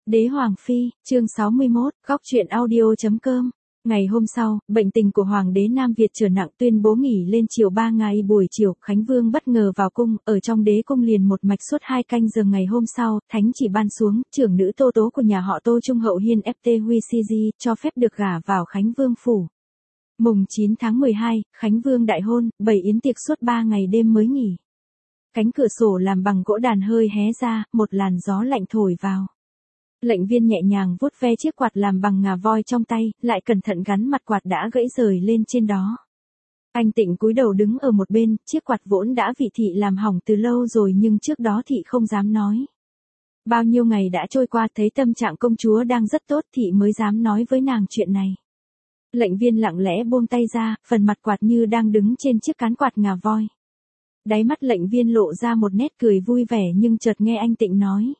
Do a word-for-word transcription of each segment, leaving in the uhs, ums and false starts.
Đế Hoàng Phi, chương sáu mươi mốt, góc truyện audio.com. Ngày hôm sau, bệnh tình của Hoàng đế Nam Việt trở nặng, tuyên bố nghỉ lên triều ba ngày. Buổi chiều, Khánh Vương bất ngờ vào cung, ở trong đế cung liền một mạch suốt hai canh giờ. Ngày hôm sau, thánh chỉ ban xuống, trưởng nữ Tô Tố của nhà họ Tô Trung hậu hiên ép tê Huy Si Di, cho phép được gả vào Khánh Vương phủ. Mùng chín tháng mười hai, Khánh Vương đại hôn, bày yến tiệc suốt ba ngày đêm mới nghỉ. Cánh cửa sổ làm bằng gỗ đàn hơi hé ra, một làn gió lạnh thổi vào. Lệnh viên nhẹ nhàng vuốt ve chiếc quạt làm bằng ngà voi trong tay, lại cẩn thận gắn mặt quạt đã gãy rời lên trên đó. Anh Tịnh cúi đầu đứng ở một bên, chiếc quạt vốn đã vị thị làm hỏng từ lâu rồi nhưng trước đó thị không dám nói. Bao nhiêu ngày đã trôi qua, thấy tâm trạng công chúa đang rất tốt thị mới dám nói với nàng chuyện này. Lệnh viên lặng lẽ buông tay ra, phần mặt quạt như đang đứng trên chiếc cán quạt ngà voi. Đáy mắt lệnh viên lộ ra một nét cười vui vẻ nhưng chợt nghe anh Tịnh nói.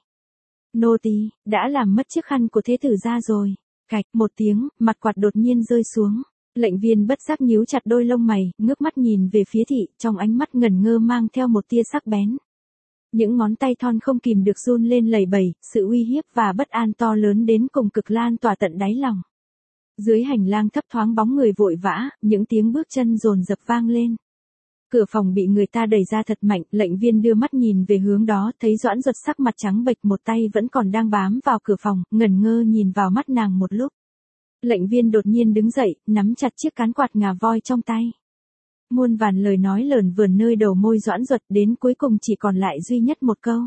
Nô tỳ đã làm mất chiếc khăn của thế tử ra rồi. Cạch một tiếng, mặt quạt đột nhiên rơi xuống. Lệnh viên bất giác nhíu chặt đôi lông mày, ngước mắt nhìn về phía thị, trong ánh mắt ngẩn ngơ mang theo một tia sắc bén. Những ngón tay thon không kìm được run lên lẩy bẩy, sự uy hiếp và bất an to lớn đến cùng cực lan tỏa tận đáy lòng. Dưới hành lang thấp thoáng bóng người vội vã, những tiếng bước chân dồn dập vang lên. Cửa phòng bị người ta đẩy ra thật mạnh, lệnh viên đưa mắt nhìn về hướng đó, thấy Doãn Duật sắc mặt trắng bệch, một tay vẫn còn đang bám vào cửa phòng, ngẩn ngơ nhìn vào mắt nàng một lúc. Lệnh viên đột nhiên đứng dậy, nắm chặt chiếc cán quạt ngà voi trong tay. Muôn vàn lời nói lởn vởn nơi đầu môi Doãn Duật, đến cuối cùng chỉ còn lại duy nhất một câu.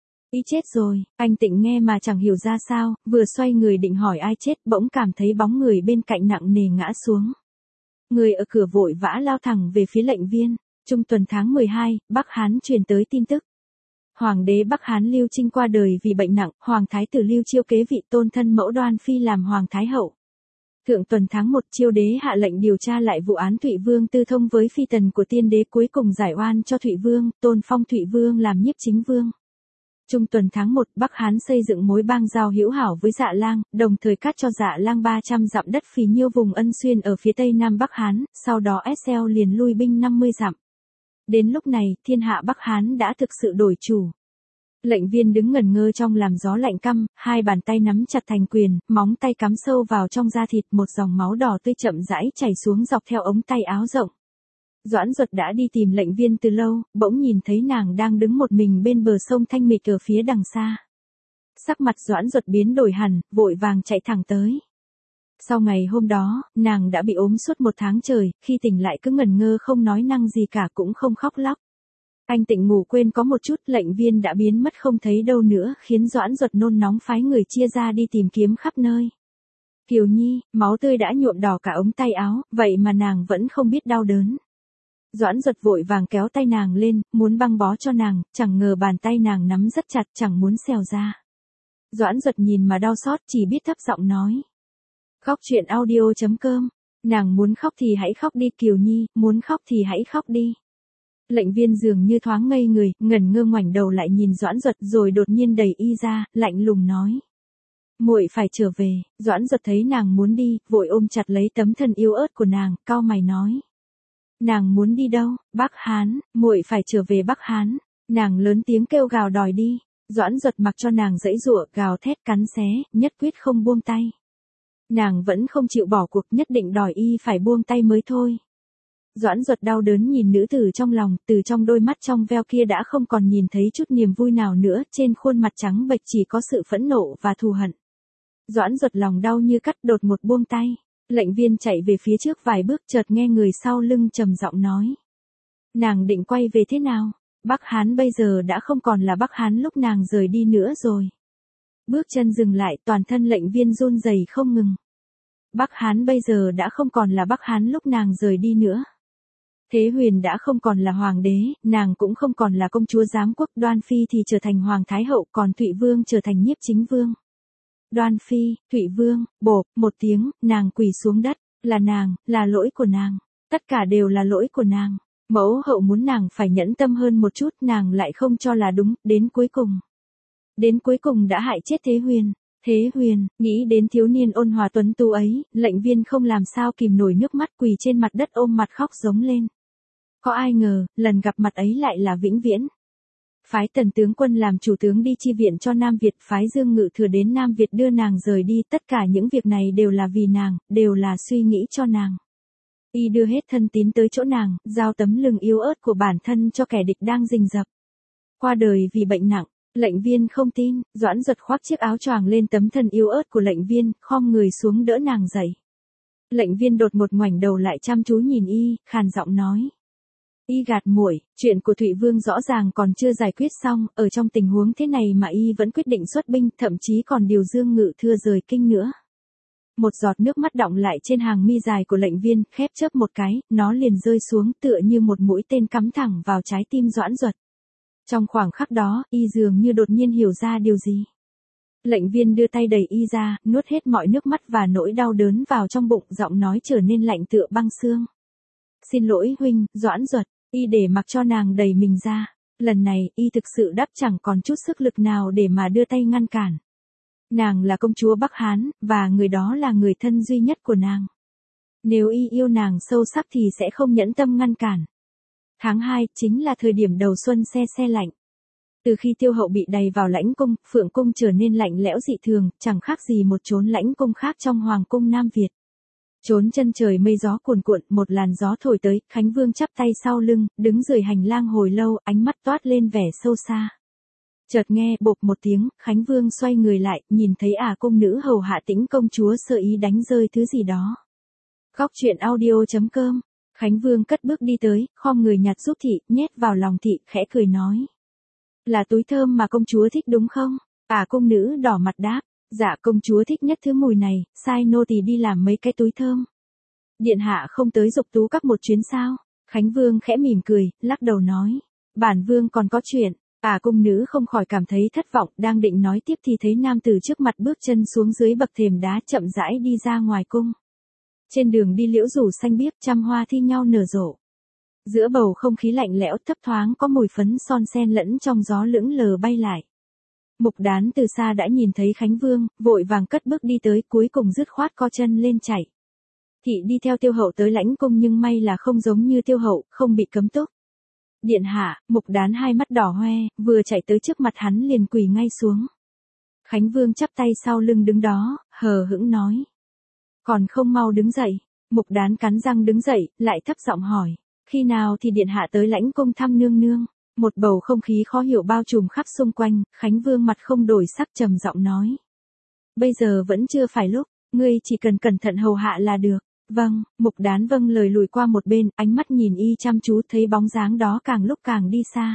Ý chết rồi. Anh Tịnh nghe mà chẳng hiểu ra sao, vừa xoay người định hỏi ai chết, bỗng cảm thấy bóng người bên cạnh nặng nề ngã xuống. Người ở cửa vội vã lao thẳng về phía lệnh viên. Trung tuần tháng mười hai, Bắc Hán truyền tới tin tức. Hoàng đế Bắc Hán Lưu Trinh qua đời vì bệnh nặng, Hoàng thái tử Lưu Chiêu kế vị tôn thân mẫu Đoan Phi làm Hoàng thái hậu. Thượng tuần tháng một, Chiêu đế hạ lệnh điều tra lại vụ án Thụy Vương tư thông với phi tần của tiên đế, cuối cùng giải oan cho Thụy Vương, tôn phong Thụy Vương làm nhiếp chính vương. Trung tuần tháng một, Bắc Hán xây dựng mối bang giao hữu hảo với Dạ Lang, đồng thời cắt cho Dạ Lang ba trăm dặm đất phì nhiêu vùng Ân Xuyên ở phía tây nam Bắc Hán, sau đó ét eo liền lui binh năm mươi dặm. Đến lúc này, thiên hạ Bắc Hán đã thực sự đổi chủ. Lệnh viên đứng ngẩn ngơ trong làm gió lạnh căm, hai bàn tay nắm chặt thành quyền, móng tay cắm sâu vào trong da thịt, một dòng máu đỏ tươi chậm rãi chảy xuống dọc theo ống tay áo rộng. Doãn Duật đã đi tìm lệnh viên từ lâu, bỗng nhìn thấy nàng đang đứng một mình bên bờ sông thanh mịch ở phía đằng xa. Sắc mặt Doãn Duật biến đổi hẳn, vội vàng chạy thẳng tới. Sau ngày hôm đó, nàng đã bị ốm suốt một tháng trời, khi tỉnh lại cứ ngẩn ngơ không nói năng gì cả cũng không khóc lóc. Anh Tịnh ngủ quên có một chút, lệnh viên đã biến mất không thấy đâu nữa, khiến Doãn Duật nôn nóng phái người chia ra đi tìm kiếm khắp nơi. Kiều Nhi, máu tươi đã nhuộm đỏ cả ống tay áo, vậy mà nàng vẫn không biết đau đớn. Doãn Duật vội vàng kéo tay nàng lên, muốn băng bó cho nàng, chẳng ngờ bàn tay nàng nắm rất chặt, chẳng muốn xèo ra. Doãn Duật nhìn mà đau xót, chỉ biết thấp giọng nói. Góc truyện audio.com. Nàng muốn khóc thì hãy khóc đi Kiều Nhi, muốn khóc thì hãy khóc đi. Lệnh viên dường như thoáng ngây người, ngẩn ngơ ngoảnh đầu lại nhìn Doãn Duật rồi đột nhiên đẩy y ra, lạnh lùng nói. Muội phải trở về. Doãn Duật thấy nàng muốn đi, vội ôm chặt lấy tấm thân yếu ớt của nàng, cau mày nói. Nàng muốn đi đâu? Bắc Hán, muội phải trở về Bắc Hán. Nàng lớn tiếng kêu gào đòi đi. Doãn Duật mặc cho nàng giãy giụa, gào thét cắn xé, nhất quyết không buông tay. Nàng vẫn không chịu bỏ cuộc, nhất định đòi y phải buông tay mới thôi. Doãn Duật đau đớn nhìn nữ tử trong lòng, từ trong đôi mắt trong veo kia đã không còn nhìn thấy chút niềm vui nào nữa, trên khuôn mặt trắng bệch chỉ có sự phẫn nộ và thù hận. Doãn Duật lòng đau như cắt, đột ngột buông tay. Lệnh viên chạy về phía trước vài bước, chợt nghe người sau lưng trầm giọng nói. Nàng định quay về thế nào? Bắc Hán bây giờ đã không còn là Bắc Hán lúc nàng rời đi nữa rồi. Bước chân dừng lại, toàn thân lệnh viên run rẩy không ngừng. Bắc Hán bây giờ đã không còn là Bắc Hán lúc nàng rời đi nữa. Thế Huyền đã không còn là hoàng đế, nàng cũng không còn là công chúa giám quốc, Đoan Phi thì trở thành hoàng thái hậu, còn Thụy Vương trở thành nhiếp chính vương. Đoan Phi, Thụy Vương, bộp, một tiếng, nàng quỳ xuống đất, là nàng, là lỗi của nàng, tất cả đều là lỗi của nàng. Mẫu hậu muốn nàng phải nhẫn tâm hơn một chút, nàng lại không cho là đúng, đến cuối cùng. Đến cuối cùng đã hại chết Thế Huyền. Thế Huyền, nghĩ đến thiếu niên ôn hòa tuấn tú ấy, lệnh viên không làm sao kìm nổi nước mắt, quỳ trên mặt đất ôm mặt khóc giống lên. Có ai ngờ, lần gặp mặt ấy lại là vĩnh viễn. Phái Tần tướng quân làm chủ tướng đi chi viện cho Nam Việt, phái Dương Ngự Thừa đến Nam Việt đưa nàng rời đi, tất cả những việc này đều là vì nàng, đều là suy nghĩ cho nàng. Y đưa hết thân tín tới chỗ nàng, giao tấm lưng yếu ớt của bản thân cho kẻ địch đang rình rập. Qua đời vì bệnh nặng, Lệnh Viên không tin, Doãn Duật khoác chiếc áo choàng lên tấm thân yếu ớt của Lệnh Viên, khom người xuống đỡ nàng dậy. Lệnh Viên đột ngột ngoảnh đầu lại chăm chú nhìn y, khàn giọng nói. Y gạt muội, chuyện của Thụy Vương rõ ràng còn chưa giải quyết xong, ở trong tình huống thế này mà y vẫn quyết định xuất binh, thậm chí còn điều Dương Ngự Thừa rời kinh nữa. Một giọt nước mắt đọng lại trên hàng mi dài của Lệnh Viên, khép chớp một cái, nó liền rơi xuống tựa như một mũi tên cắm thẳng vào trái tim Doãn Duật. Trong khoảng khắc đó, y dường như đột nhiên hiểu ra điều gì. Lệnh Viên đưa tay đẩy y ra, nuốt hết mọi nước mắt và nỗi đau đớn vào trong bụng, giọng nói trở nên lạnh tựa băng xương. Xin lỗi huynh, Doãn Duật. Y để mặc cho nàng đẩy mình ra. Lần này, y thực sự đáp chẳng còn chút sức lực nào để mà đưa tay ngăn cản. Nàng là công chúa Bắc Hán, và người đó là người thân duy nhất của nàng. Nếu y yêu nàng sâu sắc thì sẽ không nhẫn tâm ngăn cản. Tháng hai, chính là thời điểm đầu xuân se se lạnh. Từ khi Tiêu Hậu bị đày vào lãnh cung, Phượng cung trở nên lạnh lẽo dị thường, chẳng khác gì một chốn lãnh cung khác trong Hoàng cung Nam Việt. Trốn chân trời mây gió cuồn cuộn, một làn gió thổi tới, Khánh Vương chắp tay sau lưng, đứng dưới hành lang hồi lâu, ánh mắt toát lên vẻ sâu xa. Chợt nghe bộp một tiếng, Khánh Vương xoay người lại, nhìn thấy ả cung nữ hầu hạ Tĩnh công chúa sơ ý đánh rơi thứ gì đó. Góc truyện audio chấm com. Khánh Vương cất bước đi tới, khom người nhặt giúp thị, nhét vào lòng thị, khẽ cười nói. Là túi thơm mà công chúa thích đúng không? Ả cung nữ đỏ mặt đáp. Dạ công chúa thích nhất thứ mùi này, sai nô tỳ đi làm mấy cái túi thơm. Điện hạ không tới Dục Tú Các một chuyến sao? Khánh Vương khẽ mỉm cười, lắc đầu nói. Bản vương còn có chuyện. Ả cung nữ không khỏi cảm thấy thất vọng, đang định nói tiếp thì thấy nam tử trước mặt bước chân xuống dưới bậc thềm đá chậm rãi đi ra ngoài cung. Trên đường đi liễu rủ xanh biếc, trăm hoa thi nhau nở rộ. Giữa bầu không khí lạnh lẽo thấp thoáng có mùi phấn son sen lẫn trong gió lững lờ bay lại. Mục Đán từ xa đã nhìn thấy Khánh Vương, vội vàng cất bước đi tới, cuối cùng dứt khoát co chân lên chạy. Thị đi theo Tiêu Hậu tới lãnh cung nhưng may là không giống như Tiêu Hậu, không bị cấm túc. Điện hạ, Mục Đán hai mắt đỏ hoe, vừa chạy tới trước mặt hắn liền quỳ ngay xuống. Khánh Vương chắp tay sau lưng đứng đó, hờ hững nói. Còn không mau đứng dậy. Mục Đán cắn răng đứng dậy, lại thấp giọng hỏi. Khi nào thì điện hạ tới lãnh cung thăm nương nương? Một bầu không khí khó hiểu bao trùm khắp xung quanh, Khánh Vương mặt không đổi sắc trầm giọng nói. Bây giờ vẫn chưa phải lúc, ngươi chỉ cần cẩn thận hầu hạ là được. Vâng, Mục Đán vâng lời lùi qua một bên, ánh mắt nhìn y chăm chú thấy bóng dáng đó càng lúc càng đi xa.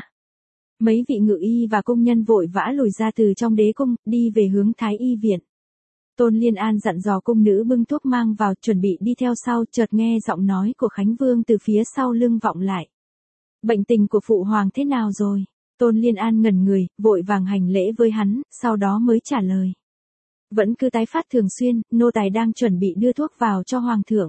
Mấy vị ngự y và công nhân vội vã lùi ra từ trong đế cung, đi về hướng Thái Y viện. Tôn Liên An dặn dò cung nữ bưng thuốc mang vào, chuẩn bị đi theo sau, chợt nghe giọng nói của Khánh Vương từ phía sau lưng vọng lại. Bệnh tình của phụ hoàng thế nào rồi? Tôn Liên An ngẩn người, vội vàng hành lễ với hắn, sau đó mới trả lời. Vẫn cứ tái phát thường xuyên, nô tài đang chuẩn bị đưa thuốc vào cho hoàng thượng.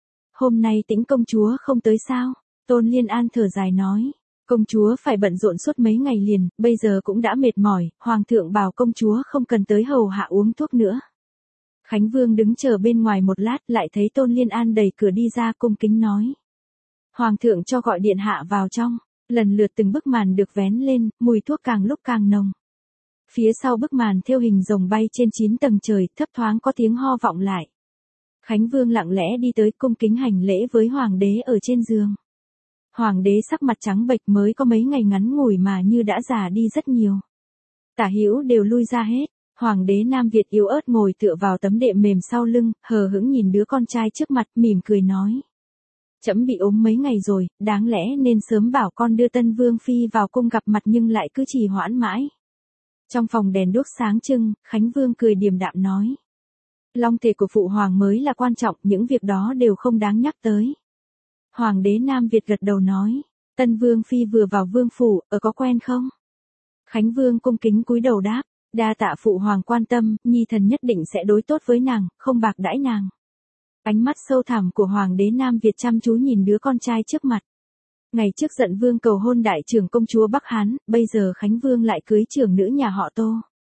Hôm nay Tĩnh công chúa không tới sao? Tôn Liên An thở dài nói. Công chúa phải bận rộn suốt mấy ngày liền, bây giờ cũng đã mệt mỏi, hoàng thượng bảo công chúa không cần tới hầu hạ uống thuốc nữa. Khánh Vương đứng chờ bên ngoài một lát, lại thấy Tôn Liên An đẩy cửa đi ra, cung kính nói. Hoàng thượng cho gọi điện hạ vào trong. Lần lượt từng bức màn được vén lên, mùi thuốc càng lúc càng nồng. Phía sau bức màn thêu hình rồng bay trên chín tầng trời, thấp thoáng có tiếng ho vọng lại. Khánh Vương lặng lẽ đi tới, cung kính hành lễ với hoàng đế ở trên giường. Hoàng đế sắc mặt trắng bệch, mới có mấy ngày ngắn ngủi mà như đã già đi rất nhiều. Tả hữu đều lui ra hết. Hoàng đế Nam Việt yếu ớt ngồi tựa vào tấm đệm mềm sau lưng, hờ hững nhìn đứa con trai trước mặt, mỉm cười nói. Trẫm bị ốm mấy ngày rồi, đáng lẽ nên sớm bảo con đưa Tân Vương Phi vào cung gặp mặt nhưng lại cứ trì hoãn mãi. Trong phòng đèn đuốc sáng trưng, Khánh Vương cười điềm đạm nói. Long thể của phụ hoàng mới là quan trọng, những việc đó đều không đáng nhắc tới. Hoàng đế Nam Việt gật đầu nói. Tân Vương Phi vừa vào vương phủ, ở có quen không? Khánh Vương cung kính cúi đầu đáp. Đa tạ phụ hoàng quan tâm, nhi thần nhất định sẽ đối tốt với nàng, không bạc đãi nàng. Ánh mắt sâu thẳm của hoàng đế Nam Việt chăm chú nhìn đứa con trai trước mặt. Ngày trước giận vương cầu hôn đại trưởng công chúa Bắc Hán, bây giờ Khánh Vương lại cưới trưởng nữ nhà họ Tô.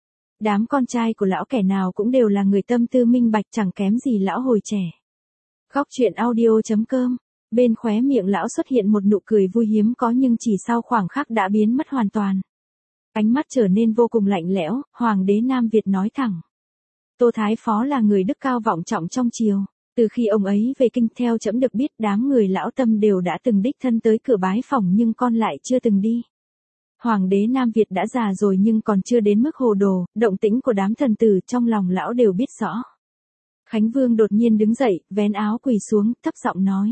Đám con trai của lão kẻ nào cũng đều là người tâm tư minh bạch, chẳng kém gì lão hồi trẻ. Góc truyện audio chấm com. Bên khóe miệng lão xuất hiện một nụ cười vui hiếm có nhưng chỉ sau khoảng khắc đã biến mất hoàn toàn. Ánh mắt trở nên vô cùng lạnh lẽo, Hoàng đế Nam Việt nói thẳng. Tô Thái Phó là người đức cao vọng trọng trong triều. Từ khi ông ấy về kinh theo trẫm được biết đám người lão Tâm đều đã từng đích thân tới cửa bái phỏng nhưng con lại chưa từng đi. Hoàng đế Nam Việt đã già rồi nhưng còn chưa đến mức hồ đồ, động tĩnh của đám thần tử trong lòng lão đều biết rõ. Khánh Vương đột nhiên đứng dậy, vén áo quỳ xuống, thấp giọng nói.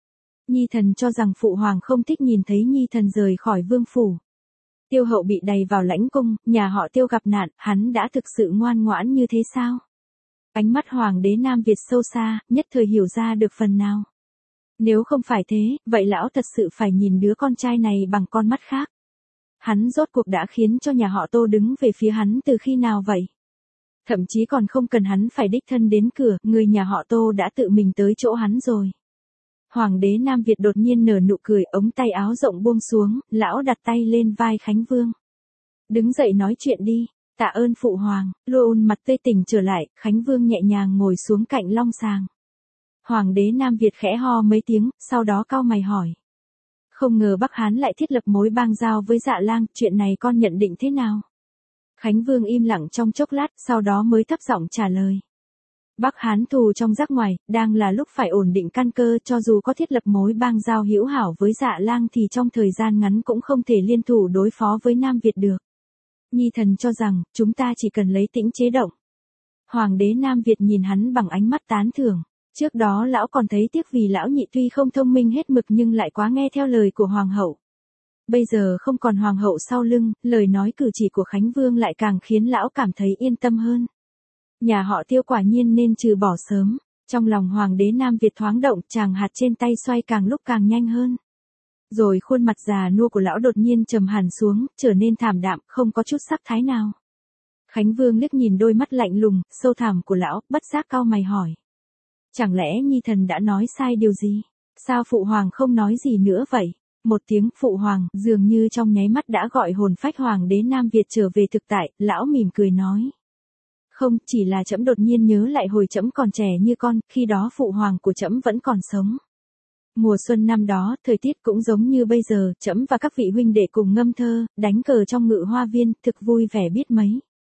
Nhi thần cho rằng phụ hoàng không thích nhìn thấy Nhi thần rời khỏi vương phủ. Tiêu hậu bị đày vào lãnh cung, nhà họ Tiêu gặp nạn, hắn đã thực sự ngoan ngoãn như thế sao? Ánh mắt Hoàng đế Nam Việt sâu xa, nhất thời hiểu ra được phần nào. Nếu không phải thế, vậy lão thật sự phải nhìn đứa con trai này bằng con mắt khác. Hắn rốt cuộc đã khiến cho nhà họ Tô đứng về phía hắn từ khi nào vậy? Thậm chí còn không cần hắn phải đích thân đến cửa, người nhà họ Tô đã tự mình tới chỗ hắn rồi. Hoàng đế Nam Việt đột nhiên nở nụ cười, ống tay áo rộng buông xuống, lão đặt tay lên vai Khánh Vương. Đứng dậy nói chuyện đi, tạ ơn phụ hoàng, luôn mặt tươi tỉnh trở lại, Khánh Vương nhẹ nhàng ngồi xuống cạnh long sàng. Hoàng đế Nam Việt khẽ ho mấy tiếng, sau đó cau mày hỏi. Không ngờ Bắc Hán lại thiết lập mối bang giao với Dạ Lang, chuyện này con nhận định thế nào? Khánh Vương im lặng trong chốc lát, sau đó mới thấp giọng trả lời. Bắc Hán thù trong rắc ngoài, đang là lúc phải ổn định căn cơ, cho dù có thiết lập mối bang giao hữu hảo với Dạ Lang thì trong thời gian ngắn cũng không thể liên thủ đối phó với Nam Việt được. Nhi thần cho rằng, chúng ta chỉ cần lấy tĩnh chế động. Hoàng đế Nam Việt nhìn hắn bằng ánh mắt tán thưởng. Trước đó lão còn thấy tiếc vì lão nhị tuy không thông minh hết mực nhưng lại quá nghe theo lời của hoàng hậu. Bây giờ không còn hoàng hậu sau lưng, lời nói cử chỉ của Khánh Vương lại càng khiến lão cảm thấy yên tâm hơn. Nhà họ Tiêu quả nhiên nên trừ bỏ sớm. Trong lòng Hoàng đế Nam Việt thoáng động, chàng hạt trên tay xoay càng lúc càng nhanh hơn. Rồi khuôn mặt già nua của lão đột nhiên trầm hẳn xuống, trở nên thảm đạm, không có chút sắc thái nào. Khánh Vương liếc nhìn đôi mắt lạnh lùng, sâu thẳm của lão, bất giác cau mày hỏi. Chẳng lẽ Nhi thần đã nói sai điều gì? Sao phụ hoàng không nói gì nữa vậy? Một tiếng phụ hoàng dường như trong nháy mắt đã gọi hồn phách Hoàng đế Nam Việt trở về thực tại, lão mỉm cười nói. Không, chỉ là trẫm đột nhiên nhớ lại hồi trẫm còn trẻ như con, khi đó phụ hoàng của trẫm vẫn còn sống. Mùa xuân năm đó, thời tiết cũng giống như bây giờ, trẫm và các vị huynh đệ cùng ngâm thơ, đánh cờ trong ngự hoa viên, thực vui vẻ biết mấy.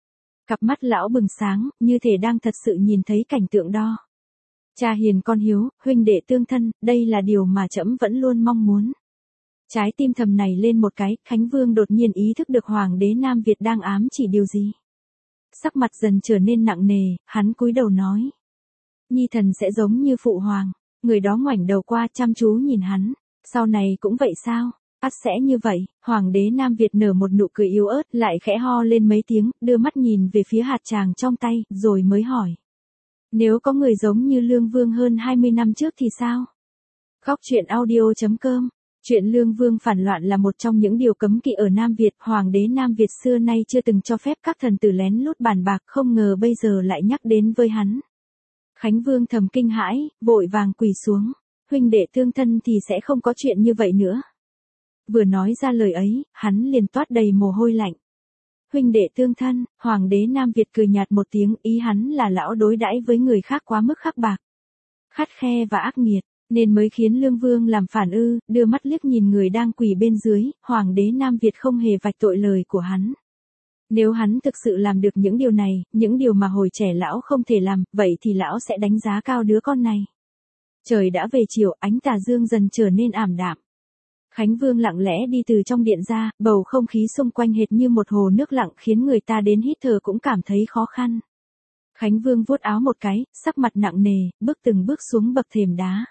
Cặp mắt lão bừng sáng, như thể đang thật sự nhìn thấy cảnh tượng đó. Cha hiền con hiếu, huynh đệ tương thân, đây là điều mà trẫm vẫn luôn mong muốn. Trái tim thầm này lên một cái, Khánh Vương đột nhiên ý thức được Hoàng đế Nam Việt đang ám chỉ điều gì. Sắc mặt dần trở nên nặng nề, hắn cúi đầu nói. Nhi thần sẽ giống như phụ hoàng. Người đó ngoảnh đầu qua chăm chú nhìn hắn. Sau này cũng vậy sao? Ắt sẽ như vậy. Hoàng đế Nam Việt nở một nụ cười yếu ớt, lại khẽ ho lên mấy tiếng, đưa mắt nhìn về phía hạt tràng trong tay, rồi mới hỏi. Nếu có người giống như Lương Vương hơn hai mươi năm trước thì sao? Góc truyện audio chấm com. Chuyện Lương Vương phản loạn là một trong những điều cấm kỵ ở Nam Việt. Hoàng đế Nam Việt xưa nay chưa từng cho phép các thần tử lén lút bàn bạc, không ngờ bây giờ lại nhắc đến với hắn. Khánh Vương thầm kinh hãi, vội vàng quỳ xuống. Huynh đệ tương thân thì sẽ không có chuyện như vậy nữa. Vừa nói ra lời ấy, hắn liền toát đầy mồ hôi lạnh. Huynh đệ tương thân, Hoàng đế Nam Việt cười nhạt một tiếng, ý hắn là lão đối đãi với người khác quá mức khắc bạc, khắt khe và ác nghiệt, nên mới khiến Lương Vương làm phản ư. Đưa mắt liếc nhìn người đang quỳ bên dưới, Hoàng đế Nam Việt không hề vạch tội lời của hắn. Nếu hắn thực sự làm được những điều này, những điều mà hồi trẻ lão không thể làm, vậy thì lão sẽ đánh giá cao đứa con này. Trời đã về chiều, ánh tà dương dần trở nên ảm đạm. Khánh Vương lặng lẽ đi từ trong điện ra, bầu không khí xung quanh hệt như một hồ nước lặng khiến người ta đến hít thở cũng cảm thấy khó khăn. Khánh Vương vuốt áo một cái, sắc mặt nặng nề, bước từng bước xuống bậc thềm đá.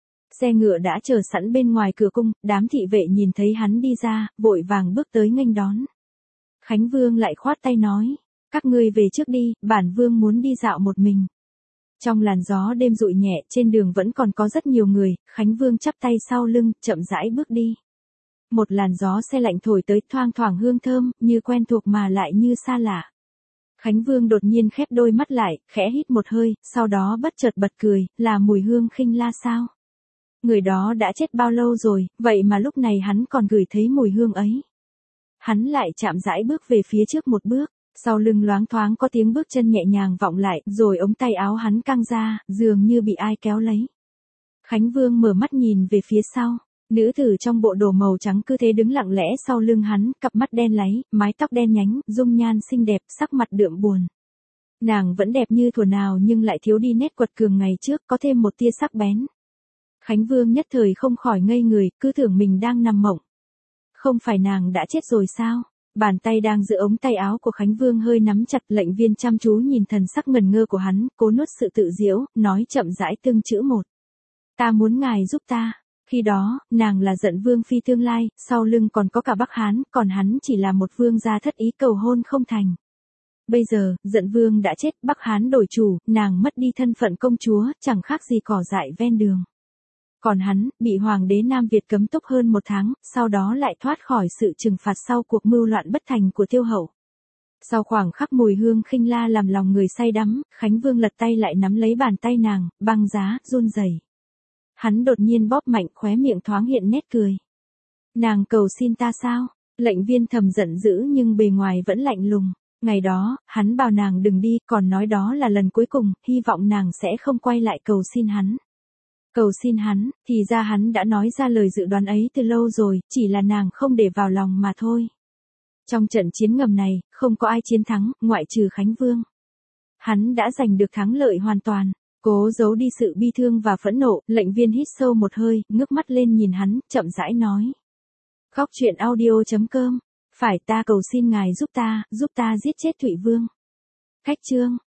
Xe ngựa đã chờ sẵn bên ngoài cửa cung, đám thị vệ nhìn thấy hắn đi ra, vội vàng bước tới nghênh đón. Khánh Vương lại khoát tay nói, các ngươi về trước đi, bản vương muốn đi dạo một mình. Trong làn gió đêm dụi nhẹ, trên đường vẫn còn có rất nhiều người, Khánh Vương chắp tay sau lưng, chậm rãi bước đi. Một làn gió se lạnh thổi tới, thoang thoảng hương thơm, như quen thuộc mà lại như xa lạ. Khánh Vương đột nhiên khép đôi mắt lại, khẽ hít một hơi, sau đó bất chợt bật cười, là mùi hương khinh la sao? Người đó đã chết bao lâu rồi, vậy mà lúc này hắn còn gửi thấy mùi hương ấy. Hắn lại chạm rãi bước về phía trước một bước, sau lưng loáng thoáng có tiếng bước chân nhẹ nhàng vọng lại, rồi ống tay áo hắn căng ra, dường như bị ai kéo lấy. Khánh Vương mở mắt nhìn về phía sau, Nữ tử trong bộ đồ màu trắng cứ thế đứng lặng lẽ sau lưng hắn, cặp mắt đen láy, mái tóc đen nhánh, dung nhan xinh đẹp, sắc mặt đượm buồn. Nàng vẫn đẹp như thuở nào nhưng lại thiếu đi nét quật cường ngày trước, có thêm một tia sắc bén. Khánh Vương nhất thời không khỏi ngây người, cứ tưởng mình đang nằm mộng. Không phải nàng đã chết rồi sao? Bàn tay đang giữ ống tay áo của Khánh Vương hơi nắm chặt, Lệnh Viên chăm chú nhìn thần sắc ngần ngơ của hắn, cố nuốt sự tự giễu, nói chậm rãi từng chữ một. Ta muốn ngài giúp ta. Khi đó, nàng là Giận Vương phi tương lai, sau lưng còn có cả Bắc Hán, còn hắn chỉ là một vương gia thất ý cầu hôn không thành. Bây giờ, Giận Vương đã chết, Bắc Hán đổi chủ, nàng mất đi thân phận công chúa, chẳng khác gì cỏ dại ven đường. Còn hắn, bị Hoàng đế Nam Việt cấm túc hơn một tháng, sau đó lại thoát khỏi sự trừng phạt sau cuộc mưu loạn bất thành của Tiêu Hậu. Sau khoảng khắc mùi hương khinh la làm lòng người say đắm, Khánh Vương lật tay lại nắm lấy bàn tay nàng, băng giá, run rẩy. Hắn đột nhiên bóp mạnh, khóe miệng thoáng hiện nét cười. Nàng cầu xin ta sao? Lệnh Viên thầm giận dữ nhưng bề ngoài vẫn lạnh lùng. Ngày đó, hắn bảo nàng đừng đi, còn nói đó là lần cuối cùng, hy vọng nàng sẽ không quay lại cầu xin hắn. Cầu xin hắn, thì ra hắn đã nói ra lời dự đoán ấy từ lâu rồi, chỉ là nàng không để vào lòng mà thôi. Trong trận chiến ngầm này, không có ai chiến thắng, ngoại trừ Khánh Vương. Hắn đã giành được thắng lợi hoàn toàn. Cố giấu đi sự bi thương và phẫn nộ, Lệnh Viên hít sâu một hơi, ngước mắt lên nhìn hắn, chậm rãi nói. Góc truyện audio chấm com. Phải ta cầu xin ngài giúp ta, giúp ta giết chết Thụy Vương. Khách chương.